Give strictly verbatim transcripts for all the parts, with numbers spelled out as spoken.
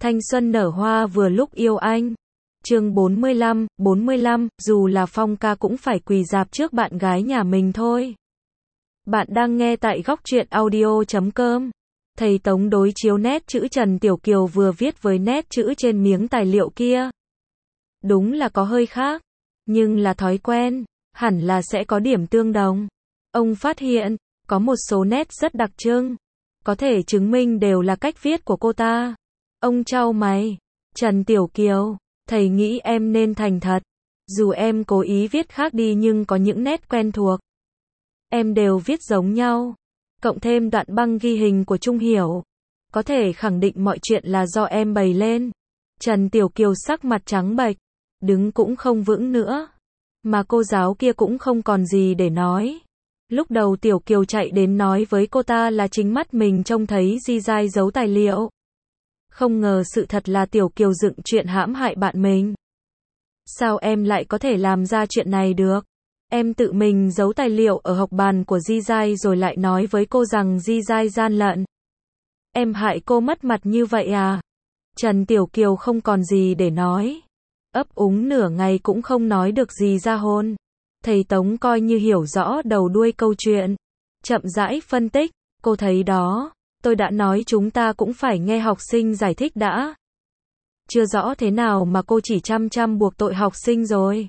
Thanh xuân nở hoa vừa lúc yêu anh. Chương bốn mươi lăm, bốn mươi lăm, dù là Phong ca cũng phải quỳ rạp trước bạn gái nhà mình thôi. Bạn đang nghe tại góc truyện audio chấm com. Thầy Tống đối chiếu nét chữ Trần Tiểu Kiều vừa viết với nét chữ trên miếng tài liệu kia. Đúng là có hơi khác, nhưng là thói quen, hẳn là sẽ có điểm tương đồng. Ông phát hiện, có một số nét rất đặc trưng, có thể chứng minh đều là cách viết của cô ta. Ông chau mày, Trần Tiểu Kiều, thầy nghĩ em nên thành thật. Dù em cố ý viết khác đi nhưng có những nét quen thuộc. Em đều viết giống nhau. Cộng thêm đoạn băng ghi hình của Trung Hiểu. Có thể khẳng định mọi chuyện là do em bày lên. Trần Tiểu Kiều sắc mặt trắng bệch, đứng cũng không vững nữa. Mà cô giáo kia cũng không còn gì để nói. Lúc đầu Tiểu Kiều chạy đến nói với cô ta là chính mắt mình trông thấy Di Giai giấu tài liệu. Không ngờ sự thật là Tiểu Kiều dựng chuyện hãm hại bạn mình. Sao em lại có thể làm ra chuyện này được? Em tự mình giấu tài liệu ở học bàn của Di Giai rồi lại nói với cô rằng Di Giai gian lận. Em hại cô mất mặt như vậy à? Trần Tiểu Kiều không còn gì để nói. Ấp úng nửa ngày cũng không nói được gì ra hồn. Thầy Tống coi như hiểu rõ đầu đuôi câu chuyện. Chậm rãi phân tích, cô thấy đó, tôi đã nói chúng ta cũng phải nghe học sinh giải thích đã. Chưa rõ thế nào mà cô chỉ chăm chăm buộc tội học sinh rồi.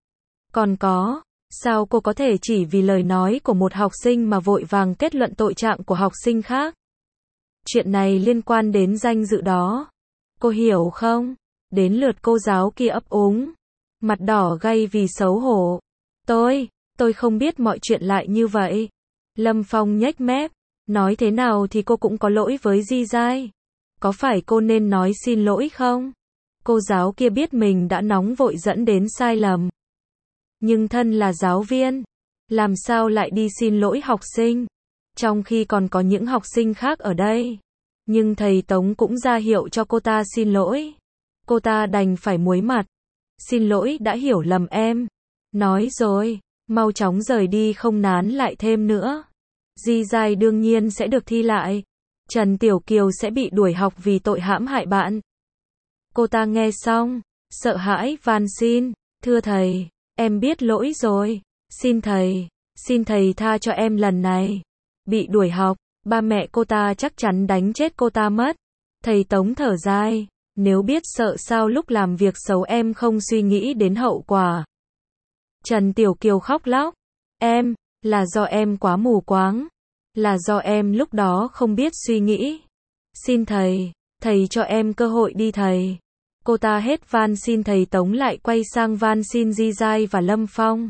Còn có, sao cô có thể chỉ vì lời nói của một học sinh mà vội vàng kết luận tội trạng của học sinh khác? Chuyện này liên quan đến danh dự đó. Cô hiểu không? Đến lượt cô giáo kia ấp úng, mặt đỏ gay vì xấu hổ. Tôi, tôi không biết mọi chuyện lại như vậy. Lâm Phong nhếch mép, nói thế nào thì cô cũng có lỗi với Di Giai. Có phải cô nên nói xin lỗi không? Cô giáo kia biết mình đã nóng vội dẫn đến sai lầm. Nhưng thân là giáo viên, làm sao lại đi xin lỗi học sinh, trong khi còn có những học sinh khác ở đây. Nhưng thầy Tống cũng ra hiệu cho cô ta xin lỗi. Cô ta đành phải muối mặt. Xin lỗi đã hiểu lầm em. Nói rồi, mau chóng rời đi không nán lại thêm nữa. Di Giai đương nhiên sẽ được thi lại. Trần Tiểu Kiều sẽ bị đuổi học vì tội hãm hại bạn. Cô ta nghe xong, sợ hãi van xin. Thưa thầy, em biết lỗi rồi. Xin thầy, xin thầy tha cho em lần này. Bị đuổi học, ba mẹ cô ta chắc chắn đánh chết cô ta mất. Thầy Tống thở dài. Nếu biết sợ sao lúc làm việc xấu em không suy nghĩ đến hậu quả. Trần Tiểu Kiều khóc lóc. Em, là do em quá mù quáng. Là do em lúc đó không biết suy nghĩ. Xin thầy, thầy cho em cơ hội đi thầy. Cô ta hết van xin thầy Tống lại quay sang van xin Di Giai và Lâm Phong.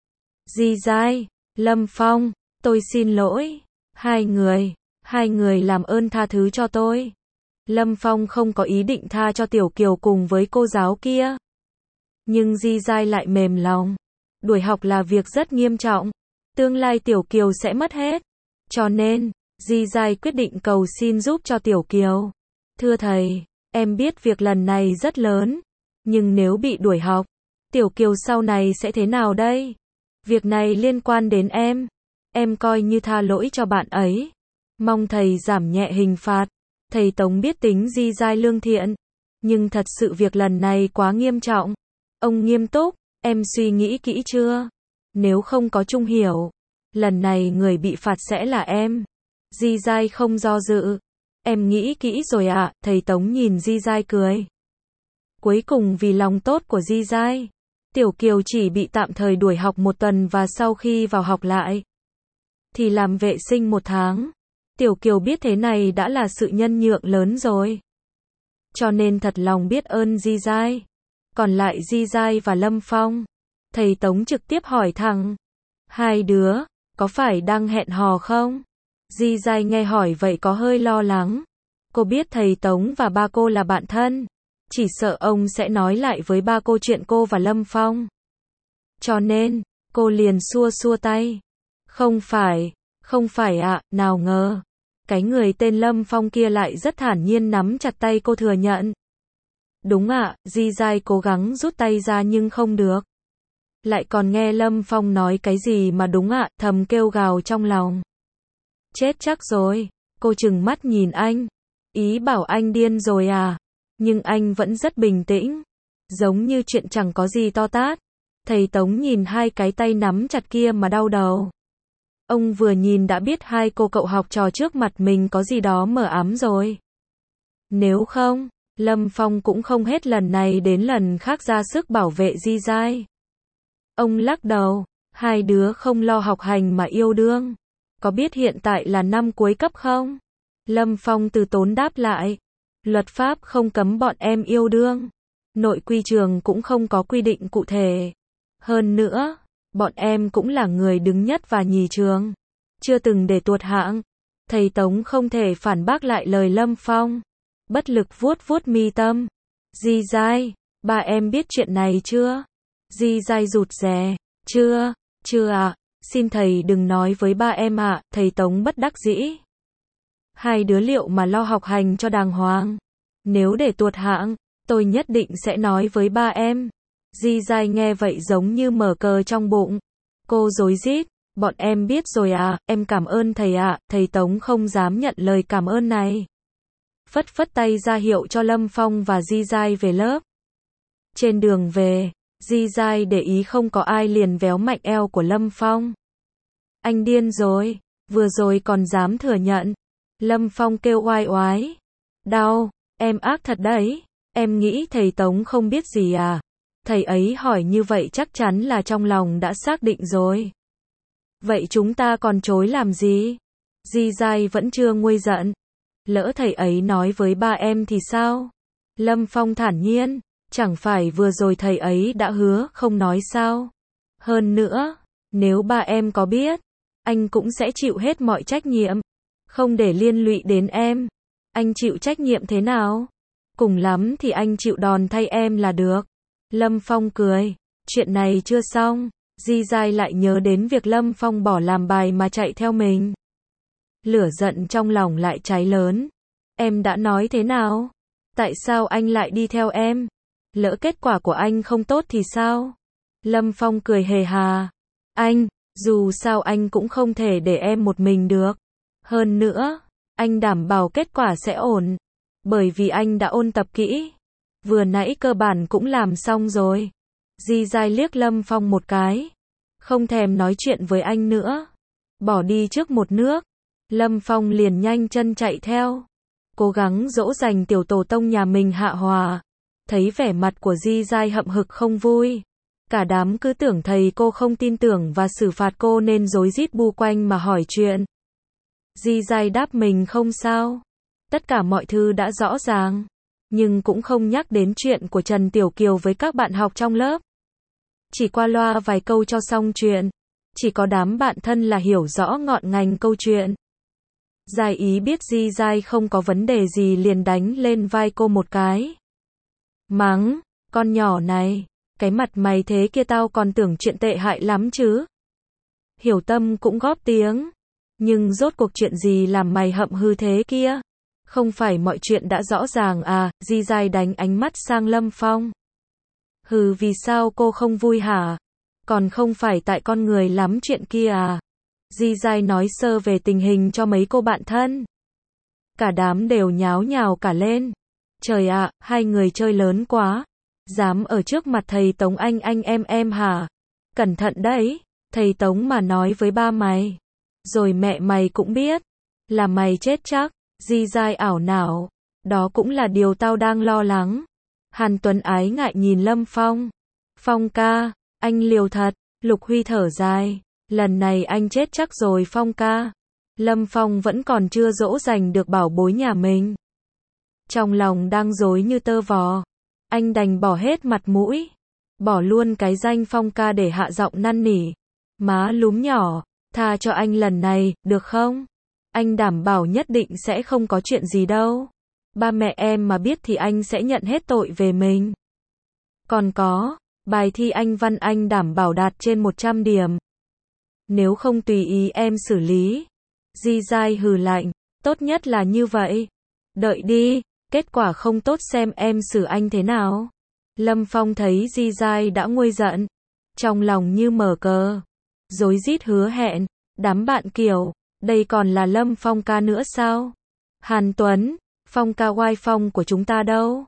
Di Giai, Lâm Phong, tôi xin lỗi. Hai người, hai người làm ơn tha thứ cho tôi. Lâm Phong không có ý định tha cho Tiểu Kiều cùng với cô giáo kia. Nhưng Di Giai lại mềm lòng. Đuổi học là việc rất nghiêm trọng. Tương lai Tiểu Kiều sẽ mất hết. Cho nên, Di Giai quyết định cầu xin giúp cho Tiểu Kiều. Thưa thầy, em biết việc lần này rất lớn. Nhưng nếu bị đuổi học, Tiểu Kiều sau này sẽ thế nào đây? Việc này liên quan đến em. Em coi như tha lỗi cho bạn ấy. Mong thầy giảm nhẹ hình phạt. Thầy Tống biết tính Di Giai lương thiện. Nhưng thật sự việc lần này quá nghiêm trọng. Ông nghiêm túc, em suy nghĩ kỹ chưa? Nếu không có Trung Hiểu, lần này người bị phạt sẽ là em. Di Giai không do dự. Em nghĩ kỹ rồi ạ, à? Thầy Tống nhìn Di Giai cười. Cuối cùng vì lòng tốt của Di Giai, Tiểu Kiều chỉ bị tạm thời đuổi học một tuần và sau khi vào học lại, thì làm vệ sinh một tháng. Tiểu Kiều biết thế này đã là sự nhân nhượng lớn rồi. Cho nên thật lòng biết ơn Di Giai. Còn lại Di Giai và Lâm Phong, thầy Tống trực tiếp hỏi thẳng. Hai đứa, có phải đang hẹn hò không? Di Giai nghe hỏi vậy có hơi lo lắng. Cô biết thầy Tống và ba cô là bạn thân. Chỉ sợ ông sẽ nói lại với ba cô chuyện cô và Lâm Phong. Cho nên, cô liền xua xua tay. Không phải, không phải ạ, à, nào ngờ. Cái người tên Lâm Phong kia lại rất thản nhiên nắm chặt tay cô thừa nhận. Đúng ạ, à, Di Giai cố gắng rút tay ra nhưng không được. Lại còn nghe Lâm Phong nói cái gì mà đúng ạ, à, thầm kêu gào trong lòng. Chết chắc rồi, cô trừng mắt nhìn anh. Ý bảo anh điên rồi à? Nhưng anh vẫn rất bình tĩnh, giống như chuyện chẳng có gì to tát. Thầy Tống nhìn hai cái tay nắm chặt kia mà đau đầu. Ông vừa nhìn đã biết hai cô cậu học trò trước mặt mình có gì đó mờ ám rồi. Nếu không, Lâm Phong cũng không hết lần này đến lần khác ra sức bảo vệ Di Giai. Ông lắc đầu, hai đứa không lo học hành mà yêu đương. Có biết hiện tại là năm cuối cấp không? Lâm Phong từ tốn đáp lại. Luật pháp không cấm bọn em yêu đương. Nội quy trường cũng không có quy định cụ thể. Hơn nữa, bọn em cũng là người đứng nhất và nhì trường. Chưa từng để tuột hạng. Thầy Tống không thể phản bác lại lời Lâm Phong. Bất lực vuốt vuốt mi tâm. Di Giai, ba em biết chuyện này chưa? Di Giai rụt rè. Chưa, chưa ạ. À. Xin thầy đừng nói với ba em ạ. À. Thầy Tống bất đắc dĩ. Hai đứa liệu mà lo học hành cho đàng hoàng. Nếu để tuột hạng, tôi nhất định sẽ nói với ba em. Di Giai nghe vậy giống như mở cờ trong bụng. Cô rối rít. Bọn em biết rồi à, em cảm ơn thầy ạ. À. Thầy Tống không dám nhận lời cảm ơn này. Phất phất tay ra hiệu cho Lâm Phong và Di Giai về lớp. Trên đường về, Di Giai để ý không có ai liền véo mạnh eo của Lâm Phong. Anh điên rồi, vừa rồi còn dám thừa nhận. Lâm Phong kêu oai oái. Đau, em ác thật đấy, em nghĩ thầy Tống không biết gì à? Thầy ấy hỏi như vậy chắc chắn là trong lòng đã xác định rồi. Vậy chúng ta còn chối làm gì? Di Giai vẫn chưa nguôi giận. Lỡ thầy ấy nói với ba em thì sao? Lâm Phong thản nhiên, chẳng phải vừa rồi thầy ấy đã hứa không nói sao? Hơn nữa, nếu ba em có biết, anh cũng sẽ chịu hết mọi trách nhiệm, không để liên lụy đến em. Anh chịu trách nhiệm thế nào? Cùng lắm thì anh chịu đòn thay em là được. Lâm Phong cười, chuyện này chưa xong, Di Giai lại nhớ đến việc Lâm Phong bỏ làm bài mà chạy theo mình. Lửa giận trong lòng lại cháy lớn. Em đã nói thế nào? Tại sao anh lại đi theo em? Lỡ kết quả của anh không tốt thì sao? Lâm Phong cười hề hà. Anh, dù sao anh cũng không thể để em một mình được. Hơn nữa, anh đảm bảo kết quả sẽ ổn. Bởi vì anh đã ôn tập kỹ. Vừa nãy cơ bản cũng làm xong rồi. Di Giai liếc Lâm Phong một cái. Không thèm nói chuyện với anh nữa. Bỏ đi trước một nước. Lâm Phong liền nhanh chân chạy theo. Cố gắng dỗ dành tiểu tổ tông nhà mình hạ hòa. Thấy vẻ mặt của Di Giai hậm hực không vui. Cả đám cứ tưởng thầy cô không tin tưởng và xử phạt cô nên rối rít bu quanh mà hỏi chuyện. Di Giai đáp mình không sao. Tất cả mọi thứ đã rõ ràng. Nhưng cũng không nhắc đến chuyện của Trần Tiểu Kiều với các bạn học trong lớp. Chỉ qua loa vài câu cho xong chuyện. Chỉ có đám bạn thân là hiểu rõ ngọn ngành câu chuyện. Giai ý biết Di Giai không có vấn đề gì liền đánh lên vai cô một cái. Mắng, con nhỏ này, cái mặt mày thế kia tao còn tưởng chuyện tệ hại lắm chứ. Hiểu Tâm cũng góp tiếng. Nhưng rốt cuộc chuyện gì làm mày hậm hư thế kia? Không phải mọi chuyện đã rõ ràng à? Di Giai đánh ánh mắt sang Lâm Phong. Hừ, vì sao cô không vui hả? Còn không phải tại con người lắm chuyện kia à? Di Giai nói sơ về tình hình cho mấy cô bạn thân. Cả đám đều nháo nhào cả lên. Trời ạ, à, hai người chơi lớn quá. Dám ở trước mặt thầy Tống anh anh em em hả? Cẩn thận đấy, thầy Tống mà nói với ba mày. Rồi mẹ mày cũng biết. Là mày chết chắc. Di Giai ảo não. Đó cũng là điều tao đang lo lắng. Hàn Tuấn ái ngại nhìn Lâm Phong. Phong ca, anh liều thật. Lục Huy thở dài. Lần này anh chết chắc rồi Phong ca. Lâm Phong vẫn còn chưa dỗ dành được bảo bối nhà mình. Trong lòng đang rối như tơ vò. Anh đành bỏ hết mặt mũi. Bỏ luôn cái danh Phong ca để hạ giọng năn nỉ. Má lúm nhỏ, tha cho anh lần này, được không? Anh đảm bảo nhất định sẽ không có chuyện gì đâu. Ba mẹ em mà biết thì anh sẽ nhận hết tội về mình. Còn có, bài thi Anh văn anh đảm bảo đạt trên một trăm điểm. Nếu không tùy ý em xử lý. Di Giai hừ lạnh, tốt nhất là như vậy. Đợi đi, kết quả không tốt xem em xử anh thế nào. Lâm Phong thấy Di Giai đã nguôi giận. Trong lòng như mở cờ. Rối rít hứa hẹn, đám bạn kiểu, đây còn là Lâm Phong ca nữa sao? Hàn Tuấn, Phong ca oai phong của chúng ta đâu?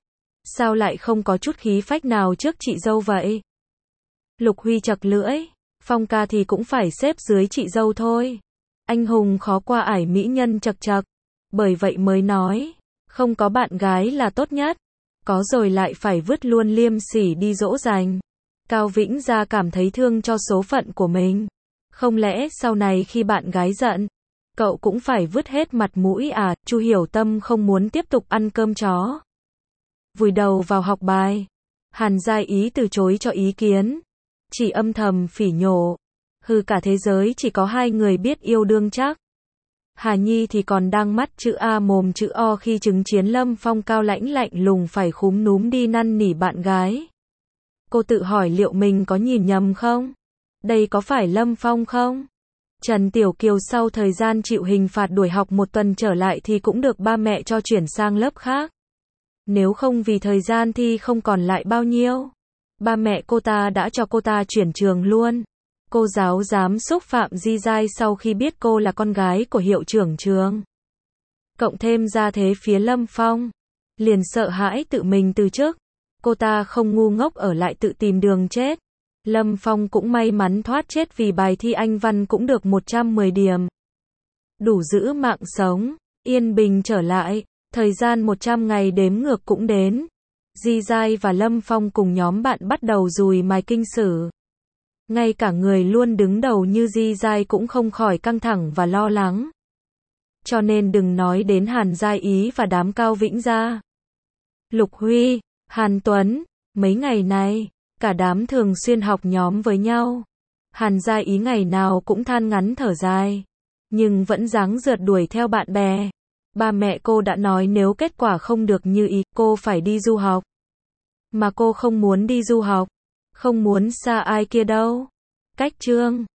Sao lại không có chút khí phách nào trước chị dâu vậy? Lục Huy chật lưỡi, Phong ca thì cũng phải xếp dưới chị dâu thôi. Anh hùng khó qua ải mỹ nhân chật chật. Bởi vậy mới nói, không có bạn gái là tốt nhất. Có rồi lại phải vứt luôn liêm sỉ đi dỗ dành. Cao Vĩnh Gia cảm thấy thương cho số phận của mình. Không lẽ sau này khi bạn gái giận, cậu cũng phải vứt hết mặt mũi à? Chu Hiểu Tâm không muốn tiếp tục ăn cơm chó. Vùi đầu vào học bài. Hàn Giai Ý từ chối cho ý kiến. Chỉ âm thầm phỉ nhổ. Hừ, cả thế giới chỉ có hai người biết yêu đương chắc. Hà Nhi thì còn đang mắt chữ A mồm chữ O khi chứng kiến Lâm Phong cao lãnh lạnh lùng phải khúm núm đi năn nỉ bạn gái. Cô tự hỏi liệu mình có nhìn nhầm không? Đây có phải Lâm Phong không? Trần Tiểu Kiều sau thời gian chịu hình phạt đuổi học một tuần trở lại thì cũng được ba mẹ cho chuyển sang lớp khác. Nếu không vì thời gian thi không còn lại bao nhiêu, ba mẹ cô ta đã cho cô ta chuyển trường luôn. Cô giáo dám xúc phạm Di Giai sau khi biết cô là con gái của hiệu trưởng trường. Cộng thêm ra thế phía Lâm Phong, liền sợ hãi tự mình từ chức. Cô ta không ngu ngốc ở lại tự tìm đường chết. Lâm Phong cũng may mắn thoát chết vì bài thi Anh văn cũng được một trăm mười điểm. Đủ giữ mạng sống, yên bình trở lại, thời gian một trăm ngày đếm ngược cũng đến. Di Giai và Lâm Phong cùng nhóm bạn bắt đầu dùi mài kinh sử. Ngay cả người luôn đứng đầu như Di Giai cũng không khỏi căng thẳng và lo lắng. Cho nên đừng nói đến Hàn Giai Ý và đám Cao Vĩnh Gia. Lục Huy, Hàn Tuấn, mấy ngày này, cả đám thường xuyên học nhóm với nhau. Hàn Giai Ý ngày nào cũng than ngắn thở dài, nhưng vẫn ráng rượt đuổi theo bạn bè. Ba mẹ cô đã nói nếu kết quả không được như ý, cô phải đi du học. Mà cô không muốn đi du học, không muốn xa ai kia đâu. Cách chương